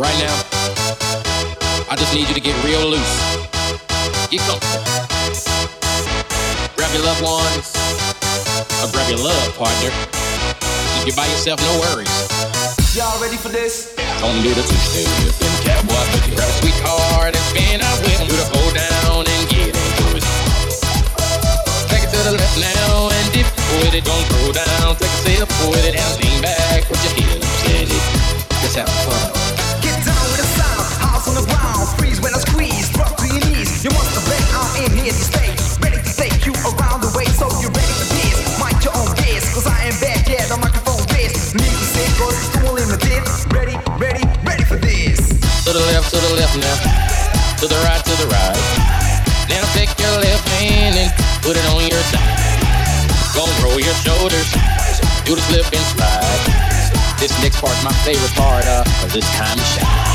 Right now, I just need you to get real loose. Get comfortable. Grab your loved ones, or grab your love partner. If you're by yourself, no worries. Y'all ready for this? Gonna do the two-step and cowboy boogie. Grab a sweetheart and spin out with him. Do the hold down and get into it. Take it to the left now and dip with it. Don't throw down, take a sip with it and lean back with your hips in it. Just have fun. Get down with the sound, house on the ground. Freeze when I squeeze, drop to your knees. You must have been out in here to stay. Ready to take you around the way, so you ready for this? Mind your own biz, cause I ain't bad, yeah, the microphone biz. Need to say, cause it's too limited. Ready for this. To the left now. To the right. Now take your left hand and put it on your side. Gonna roll your shoulders, do the slip and slide. This next part's my favorite part, cause it's time to shine.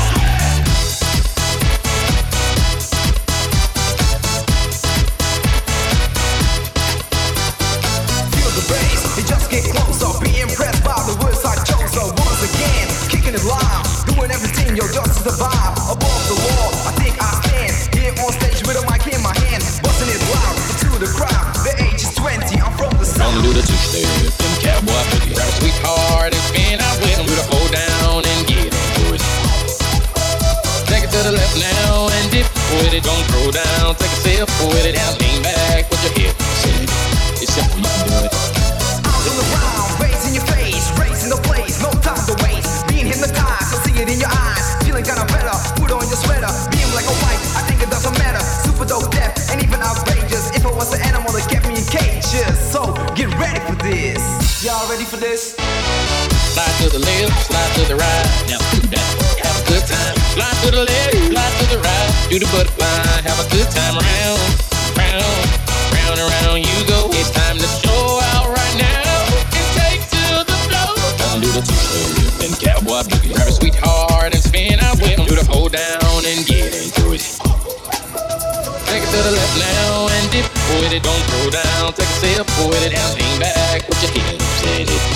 Feel the bass, it just get closer. Be impressed by the words I chose. So once again, kicking it live, doing everything, yo, just to survive. Above the wall, I think I stand here on stage with a mic in my hand, busting it loud to the crowd. The age is 20, I'm from the south. Gonna do the two-step and cowboy boogie. Grab a sweetheart and spin out with him. Do the hold down and get into it. Take it to the left now and dip with it. Don't throw down, take a sip with it and lean back with your hips in it. It's simple, you can do it. Out on the ground, raising your face, raising the place, no time to waste. Being hypnotized, I see it in your eyes. Feeling kinda better, put on your sweater. Being like a white, I think it doesn't matter. Super dope, deaf, and even outrageous. If I was an animal that kept me in cages. So, get ready for this. Y'all ready for this? Slide to the left, slide to the right. Now do that, have a good time. Slide to the left, slide to the right. Do the butterfly, have a good time. Round and round you go. It's time to show out right now and take to the floor. Gonna do the two-step and cowboy boogie. Grab a sweetheart and spin out with him. Do the hold down and get into it. Take it to the left now and dip with it. Don't throw down, take a sip with it and lean back with your hips in it.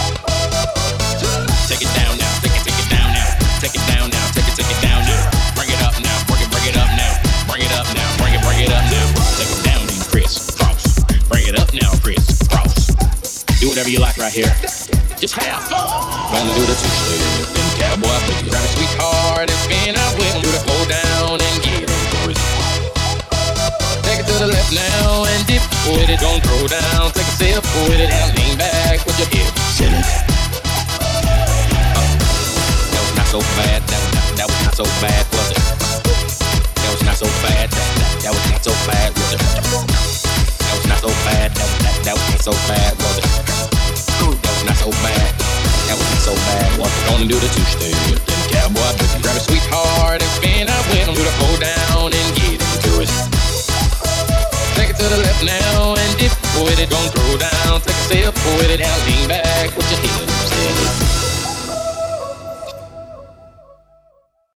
Take it down now, take it down now. Take it down now, take it down now. Bring it up now, bring it up now. Bring it up now, bring it up now. Take it down and crisscross. Bring it up now, crisscross. Do whatever you like right here. Just have fun. Gonna do the two-step and cowboy boogie. Grab a sweetheart and spin out with him. Do the hold down and get into it. Take it to the left now and dip with it. Don't throw down, take a sip with it and lean back with your hips in it. That was not so bad. That was not so bad, was it? That was not so bad. That was not so bad, was it? That was not so bad. That was not so bad, was it? That was not so bad. That was not so bad, was it? Gonna do the two-step and cowboy boogie. Grab a sweetheart and spin out with him. Do the hold down and get into it. Take it to the left now and dip with it. Don't throw down, take a sip with it and lean back with your hips in it.